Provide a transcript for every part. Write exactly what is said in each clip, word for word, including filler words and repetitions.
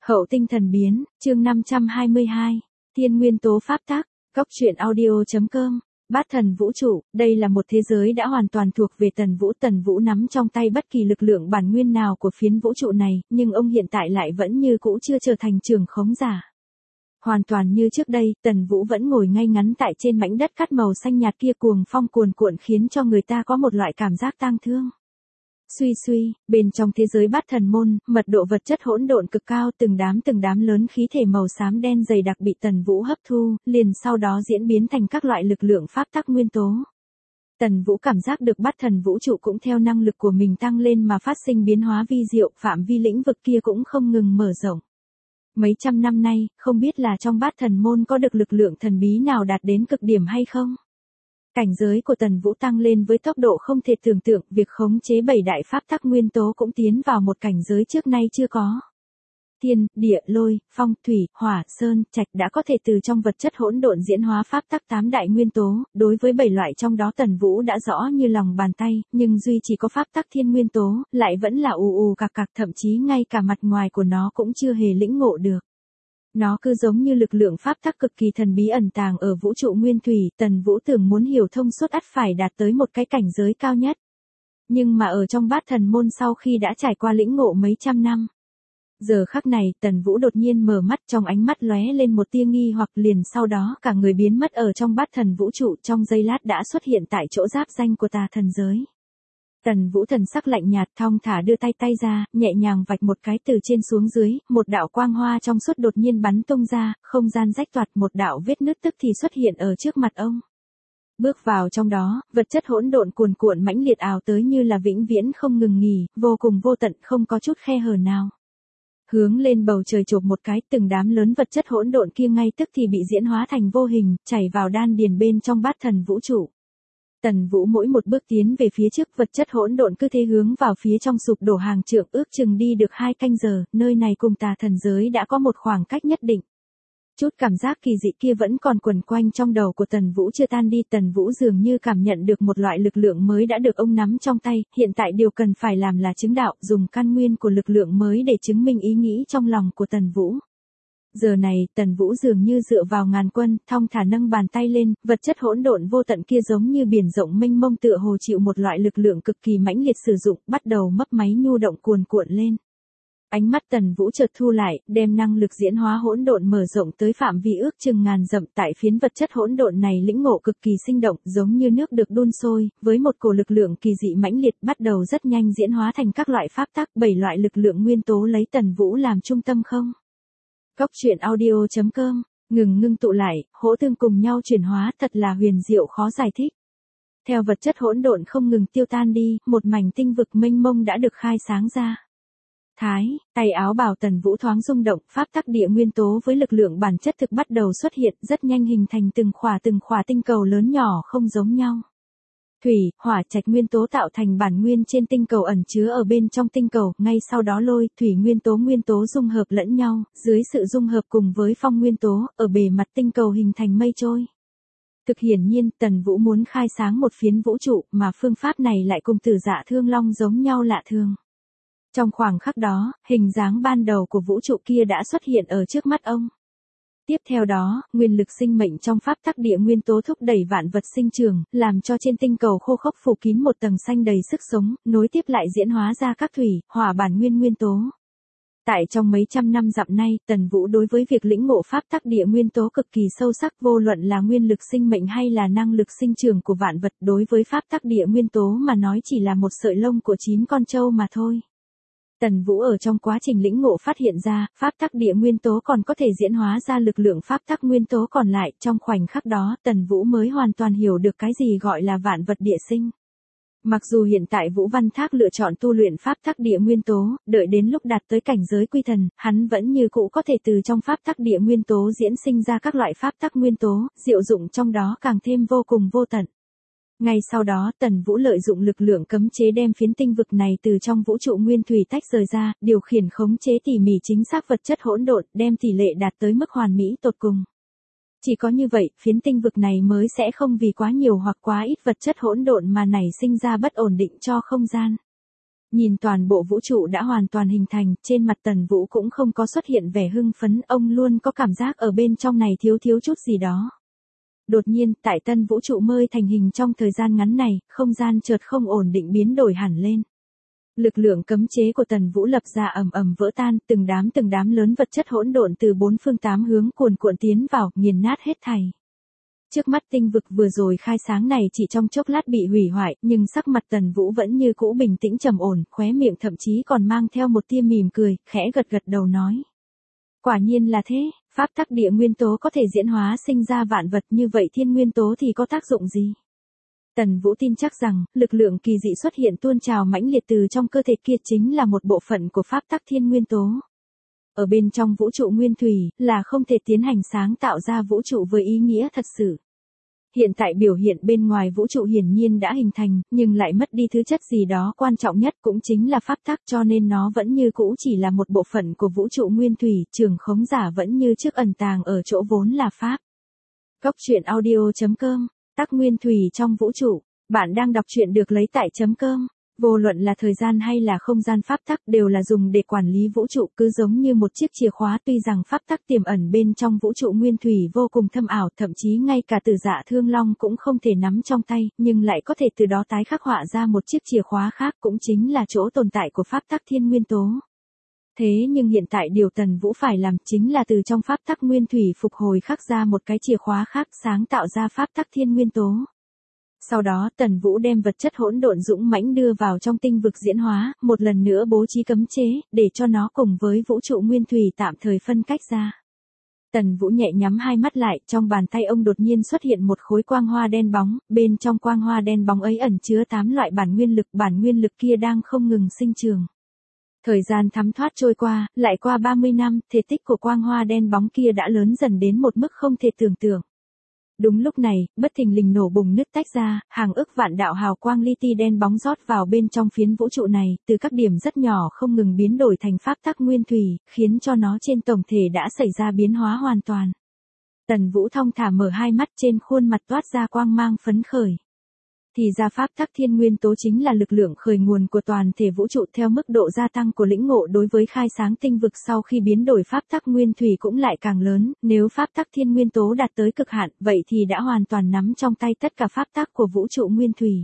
Hậu tinh thần biến, chương năm trăm hai mươi hai, Thiên nguyên tố pháp tắc, Cốc truyện audio.com, Bát thần vũ trụ, đây là một thế giới đã hoàn toàn thuộc về Tần Vũ. Tần Vũ nắm trong tay bất kỳ lực lượng bản nguyên nào của phiến vũ trụ này, nhưng ông hiện tại lại vẫn như cũ chưa trở thành trưởng khống giả. Hoàn toàn như trước đây, Tần Vũ vẫn ngồi ngay ngắn tại trên mảnh đất cát màu xanh nhạt kia, cuồng phong cuồn cuộn khiến cho người ta có một loại cảm giác tang thương. Suy suy, bên trong thế giới bát thần môn, mật độ vật chất hỗn độn cực cao, từng đám từng đám lớn khí thể màu xám đen dày đặc bị Tần Vũ hấp thu, liền sau đó diễn biến thành các loại lực lượng pháp tắc nguyên tố. Tần Vũ cảm giác được bát thần vũ trụ cũng theo năng lực của mình tăng lên mà phát sinh biến hóa vi diệu, phạm vi lĩnh vực kia cũng không ngừng mở rộng. Mấy trăm năm nay, không biết là trong bát thần môn có được lực lượng thần bí nào đạt đến cực điểm hay không? Cảnh giới của Tần Vũ tăng lên với tốc độ không thể tưởng tượng, việc khống chế bảy đại pháp tắc nguyên tố cũng tiến vào một cảnh giới trước nay chưa có. Thiên, địa, lôi, phong, thủy, hỏa, sơn, trạch đã có thể từ trong vật chất hỗn độn diễn hóa pháp tắc tám đại nguyên tố, đối với bảy loại trong đó Tần Vũ đã rõ như lòng bàn tay, nhưng duy chỉ có pháp tắc thiên nguyên tố, lại vẫn là ù ù cạc cạc, thậm chí ngay cả mặt ngoài của nó cũng chưa hề lĩnh ngộ được. Nó cứ giống như lực lượng pháp tắc cực kỳ thần bí ẩn tàng ở vũ trụ nguyên thủy, Tần Vũ tưởng muốn hiểu thông suốt ắt phải đạt tới một cái cảnh giới cao nhất. Nhưng mà ở trong bát thần môn sau khi đã trải qua lĩnh ngộ mấy trăm năm. Giờ khắc này, Tần Vũ đột nhiên mở mắt, trong ánh mắt lóe lên một tia nghi hoặc, liền sau đó cả người biến mất ở trong bát thần vũ trụ, trong giây lát đã xuất hiện tại chỗ giáp danh của tà thần giới. Tần Vũ thần sắc lạnh nhạt, thong thả đưa tay tay ra, nhẹ nhàng vạch một cái từ trên xuống dưới, một đạo quang hoa trong suốt đột nhiên bắn tung ra, không gian rách toạc, một đạo vết nứt tức thì xuất hiện ở trước mặt ông. Bước vào trong đó, vật chất hỗn độn cuồn cuộn mãnh liệt ào tới như là vĩnh viễn không ngừng nghỉ, vô cùng vô tận, không có chút khe hở nào. Hướng lên bầu trời chộp một cái, từng đám lớn vật chất hỗn độn kia ngay tức thì bị diễn hóa thành vô hình, chảy vào đan điền bên trong bát thần vũ trụ. Tần Vũ mỗi một bước tiến về phía trước, vật chất hỗn độn cứ thế hướng vào phía trong sụp đổ hàng trượng, ước chừng đi được hai canh giờ, nơi này cùng tà thần giới đã có một khoảng cách nhất định. Chút cảm giác kỳ dị kia vẫn còn quẩn quanh trong đầu của Tần Vũ chưa tan đi, Tần Vũ dường như cảm nhận được một loại lực lượng mới đã được ông nắm trong tay, hiện tại điều cần phải làm là chứng đạo, dùng căn nguyên của lực lượng mới để chứng minh ý nghĩ trong lòng của Tần Vũ. Giờ này, Tần Vũ dường như dựa vào ngàn quân, thong thả nâng bàn tay lên, vật chất hỗn độn vô tận kia giống như biển rộng mênh mông tựa hồ chịu một loại lực lượng cực kỳ mãnh liệt sử dụng, bắt đầu mấp máy nhu động cuồn cuộn lên. Ánh mắt Tần Vũ chợt thu lại, đem năng lực diễn hóa hỗn độn mở rộng tới phạm vi ước chừng ngàn dặm, tại phiến vật chất hỗn độn này lĩnh ngộ cực kỳ sinh động, giống như nước được đun sôi, với một cổ lực lượng kỳ dị mãnh liệt, bắt đầu rất nhanh diễn hóa thành các loại pháp tắc, bảy loại lực lượng nguyên tố lấy Tần Vũ làm trung tâm không. Cốc truyện audio.com, ngừng ngưng tụ lại, hỗ tương cùng nhau chuyển hóa, thật là huyền diệu khó giải thích. Theo vật chất hỗn độn không ngừng tiêu tan đi, một mảnh tinh vực mênh mông đã được khai sáng ra. Thái, tay áo bào Tần Vũ thoáng rung động, pháp tắc địa nguyên tố với lực lượng bản chất thực bắt đầu xuất hiện, rất nhanh hình thành từng khỏa từng khỏa tinh cầu lớn nhỏ không giống nhau. Thủy, hỏa, trạch nguyên tố tạo thành bản nguyên trên tinh cầu ẩn chứa ở bên trong tinh cầu, ngay sau đó lôi, thủy nguyên tố nguyên tố dung hợp lẫn nhau, dưới sự dung hợp cùng với phong nguyên tố, ở bề mặt tinh cầu hình thành mây trôi. Thực hiển nhiên, Tần Vũ muốn khai sáng một phiến vũ trụ, mà phương pháp này lại cùng Tử Dạ Thương Long giống nhau lạ thường. Trong khoảng khắc đó, hình dáng ban đầu của vũ trụ kia đã xuất hiện ở trước mắt ông. Tiếp theo đó, nguyên lực sinh mệnh trong pháp tắc địa nguyên tố thúc đẩy vạn vật sinh trưởng, làm cho trên tinh cầu khô khốc phủ kín một tầng xanh đầy sức sống, nối tiếp lại diễn hóa ra các thủy, hỏa bản nguyên nguyên tố. Tại trong mấy trăm năm dặm nay, Tần Vũ đối với việc lĩnh ngộ pháp tắc địa nguyên tố cực kỳ sâu sắc, vô luận là nguyên lực sinh mệnh hay là năng lực sinh trưởng của vạn vật, đối với pháp tắc địa nguyên tố mà nói chỉ là một sợi lông của chín con trâu mà thôi. Tần Vũ ở trong quá trình lĩnh ngộ phát hiện ra, pháp tắc địa nguyên tố còn có thể diễn hóa ra lực lượng pháp tắc nguyên tố còn lại, trong khoảnh khắc đó, Tần Vũ mới hoàn toàn hiểu được cái gì gọi là vạn vật địa sinh. Mặc dù hiện tại Vũ Văn Thác lựa chọn tu luyện pháp tắc địa nguyên tố, đợi đến lúc đạt tới cảnh giới quy thần, hắn vẫn như cũ có thể từ trong pháp tắc địa nguyên tố diễn sinh ra các loại pháp tắc nguyên tố, diệu dụng trong đó càng thêm vô cùng vô tận. Ngay sau đó, Tần Vũ lợi dụng lực lượng cấm chế đem phiến tinh vực này từ trong vũ trụ nguyên thủy tách rời ra, điều khiển khống chế tỉ mỉ chính xác vật chất hỗn độn, đem tỷ lệ đạt tới mức hoàn mỹ tột cùng. Chỉ có như vậy, phiến tinh vực này mới sẽ không vì quá nhiều hoặc quá ít vật chất hỗn độn mà nảy sinh ra bất ổn định cho không gian. Nhìn toàn bộ vũ trụ đã hoàn toàn hình thành, trên mặt Tần Vũ cũng không có xuất hiện vẻ hưng phấn, ông luôn có cảm giác ở bên trong này thiếu thiếu chút gì đó. Đột nhiên, tại tân vũ trụ mới thành hình trong thời gian ngắn này, không gian chợt không ổn định biến đổi hẳn lên. Lực lượng cấm chế của Tần Vũ lập ra ầm ầm vỡ tan, từng đám từng đám lớn vật chất hỗn độn từ bốn phương tám hướng cuồn cuộn tiến vào, nghiền nát hết thảy. Trước mắt tinh vực vừa rồi khai sáng này chỉ trong chốc lát bị hủy hoại, nhưng sắc mặt Tần Vũ vẫn như cũ bình tĩnh trầm ổn, khóe miệng thậm chí còn mang theo một tia mỉm cười, khẽ gật gật đầu nói. Quả nhiên là thế, pháp tắc địa nguyên tố có thể diễn hóa sinh ra vạn vật, như vậy thiên nguyên tố thì có tác dụng gì? Tần Vũ tin chắc rằng, lực lượng kỳ dị xuất hiện tuôn trào mãnh liệt từ trong cơ thể kia chính là một bộ phận của pháp tắc thiên nguyên tố. Ở bên trong vũ trụ nguyên thủy, là không thể tiến hành sáng tạo ra vũ trụ với ý nghĩa thật sự. Hiện tại biểu hiện bên ngoài vũ trụ hiển nhiên đã hình thành, nhưng lại mất đi thứ chất gì đó quan trọng nhất cũng chính là pháp tắc, cho nên nó vẫn như cũ chỉ là một bộ phận của vũ trụ nguyên thủy, trường khống giả vẫn như trước ẩn tàng ở chỗ vốn là pháp. Góc truyện audio chấm com, tắc nguyên thủy trong vũ trụ, bạn đang đọc truyện được lấy tại chấm com. Vô luận là thời gian hay là không gian pháp tắc đều là dùng để quản lý vũ trụ, cứ giống như một chiếc chìa khóa, tuy rằng pháp tắc tiềm ẩn bên trong vũ trụ nguyên thủy vô cùng thâm ảo, thậm chí ngay cả Tử Dạ Thương Long cũng không thể nắm trong tay, nhưng lại có thể từ đó tái khắc họa ra một chiếc chìa khóa khác, cũng chính là chỗ tồn tại của pháp tắc thiên nguyên tố. Thế nhưng hiện tại điều Tần Vũ phải làm chính là từ trong pháp tắc nguyên thủy phục hồi khắc ra một cái chìa khóa khác, sáng tạo ra pháp tắc thiên nguyên tố. Sau đó Tần Vũ đem vật chất hỗn độn dũng mãnh đưa vào trong tinh vực diễn hóa, một lần nữa bố trí cấm chế, để cho nó cùng với vũ trụ nguyên thủy tạm thời phân cách ra. Tần Vũ nhẹ nhắm hai mắt lại, trong bàn tay ông đột nhiên xuất hiện một khối quang hoa đen bóng, bên trong quang hoa đen bóng ấy ẩn chứa tám loại bản nguyên lực, bản nguyên lực kia đang không ngừng sinh trường. Thời gian thấm thoát trôi qua, lại qua ba mươi năm, thể tích của quang hoa đen bóng kia đã lớn dần đến một mức không thể tưởng tượng. Đúng lúc này, bất thình lình nổ bùng nứt tách ra, hàng ức vạn đạo hào quang li ti đen bóng rót vào bên trong phiến vũ trụ này, từ các điểm rất nhỏ không ngừng biến đổi thành pháp tắc nguyên thủy, khiến cho nó trên tổng thể đã xảy ra biến hóa hoàn toàn. Tần Vũ thong thả mở hai mắt, trên khuôn mặt toát ra quang mang phấn khởi. Thì ra pháp tắc thiên nguyên tố chính là lực lượng khởi nguồn của toàn thể vũ trụ, theo mức độ gia tăng của lĩnh ngộ đối với khai sáng tinh vực sau khi biến đổi pháp tắc nguyên thủy cũng lại càng lớn, nếu pháp tắc thiên nguyên tố đạt tới cực hạn, vậy thì đã hoàn toàn nắm trong tay tất cả pháp tắc của vũ trụ nguyên thủy.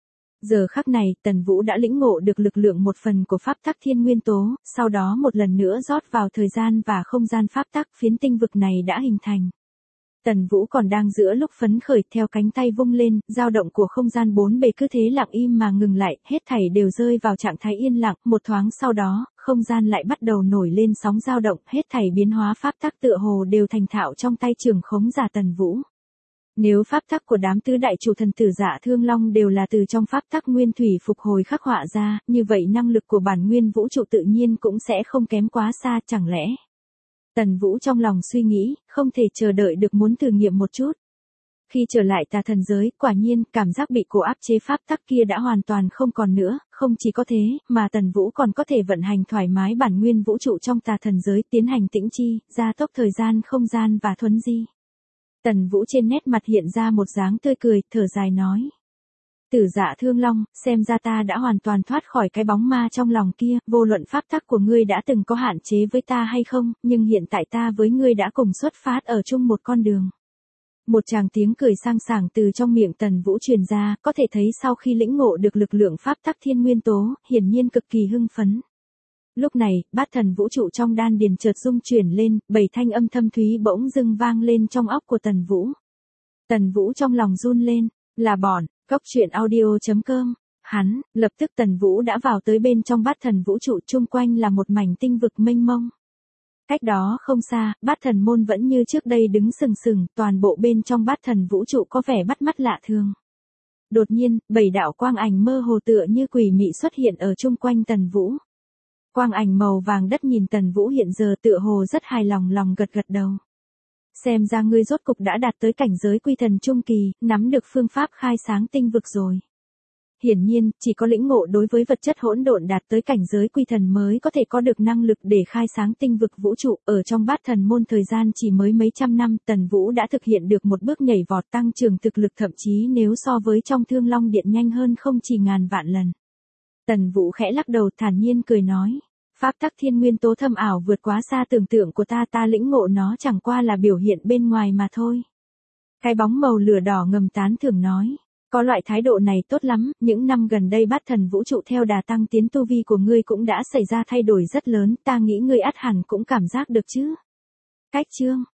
Giờ khắc này, Tần Vũ đã lĩnh ngộ được lực lượng một phần của pháp tắc thiên nguyên tố, sau đó một lần nữa rót vào thời gian và không gian pháp tắc, phiến tinh vực này đã hình thành. Tần Vũ còn đang giữa lúc phấn khởi, theo cánh tay vung lên, dao động của không gian bốn bề cứ thế lặng im mà ngừng lại, hết thảy đều rơi vào trạng thái yên lặng, một thoáng sau đó, không gian lại bắt đầu nổi lên sóng dao động, hết thảy biến hóa pháp tắc tựa hồ đều thành thạo trong tay trường khống giả Tần Vũ. Nếu pháp tắc của đám tứ đại chủ thần Tử Dạ Thương Long đều là từ trong pháp tắc nguyên thủy phục hồi khắc họa ra, như vậy năng lực của bản nguyên vũ trụ tự nhiên cũng sẽ không kém quá xa, chẳng lẽ? Tần Vũ trong lòng suy nghĩ, không thể chờ đợi được muốn thử nghiệm một chút. Khi trở lại tà thần giới, quả nhiên, cảm giác bị cổ áp chế pháp tắc kia đã hoàn toàn không còn nữa, không chỉ có thế, mà Tần Vũ còn có thể vận hành thoải mái bản nguyên vũ trụ trong tà thần giới, tiến hành tĩnh chi, gia tốc thời gian không gian và thuấn di. Tần Vũ trên nét mặt hiện ra một dáng tươi cười, thở dài nói. Tử Dạ Thương Long, xem ra ta đã hoàn toàn thoát khỏi cái bóng ma trong lòng kia, vô luận pháp tắc của ngươi đã từng có hạn chế với ta hay không, nhưng hiện tại ta với ngươi đã cùng xuất phát ở chung một con đường. Một tràng tiếng cười sang sảng từ trong miệng Tần Vũ truyền ra, có thể thấy sau khi lĩnh ngộ được lực lượng pháp tắc thiên nguyên tố, hiển nhiên cực kỳ hưng phấn. Lúc này, bát thần vũ trụ trong đan điền chợt rung chuyển lên, bảy thanh âm thâm thúy bỗng dưng vang lên trong óc của Tần Vũ. Tần Vũ trong lòng run lên, là bọn. Góc truyện audio chấm com, hắn, lập tức Tần Vũ đã vào tới bên trong bát thần vũ trụ, chung quanh là một mảnh tinh vực mênh mông. Cách đó không xa, bát thần môn vẫn như trước đây đứng sừng sừng, toàn bộ bên trong bát thần vũ trụ có vẻ bắt mắt lạ thường. Đột nhiên, bảy đạo quang ảnh mơ hồ tựa như quỷ mị xuất hiện ở chung quanh Tần Vũ. Quang ảnh màu vàng đất nhìn Tần Vũ hiện giờ tựa hồ rất hài lòng, lòng gật gật đầu. Xem ra ngươi rốt cục đã đạt tới cảnh giới quy thần trung kỳ, nắm được phương pháp khai sáng tinh vực rồi. Hiển nhiên, chỉ có lĩnh ngộ đối với vật chất hỗn độn đạt tới cảnh giới quy thần mới có thể có được năng lực để khai sáng tinh vực vũ trụ, ở trong bát thần môn thời gian chỉ mới mấy trăm năm, Tần Vũ đã thực hiện được một bước nhảy vọt tăng trưởng thực lực, thậm chí nếu so với trong Thương Long Điện nhanh hơn không chỉ ngàn vạn lần. Tần Vũ khẽ lắc đầu thản nhiên cười nói. Pháp tắc thiên nguyên tố thâm ảo vượt quá xa tưởng tượng của ta, ta lĩnh ngộ nó chẳng qua là biểu hiện bên ngoài mà thôi. Cái bóng màu lửa đỏ ngầm tán thưởng nói. Có loại thái độ này tốt lắm, những năm gần đây Bát Thần vũ trụ theo đà tăng tiến tu vi của ngươi cũng đã xảy ra thay đổi rất lớn, ta nghĩ ngươi ắt hẳn cũng cảm giác được chứ. Cách chương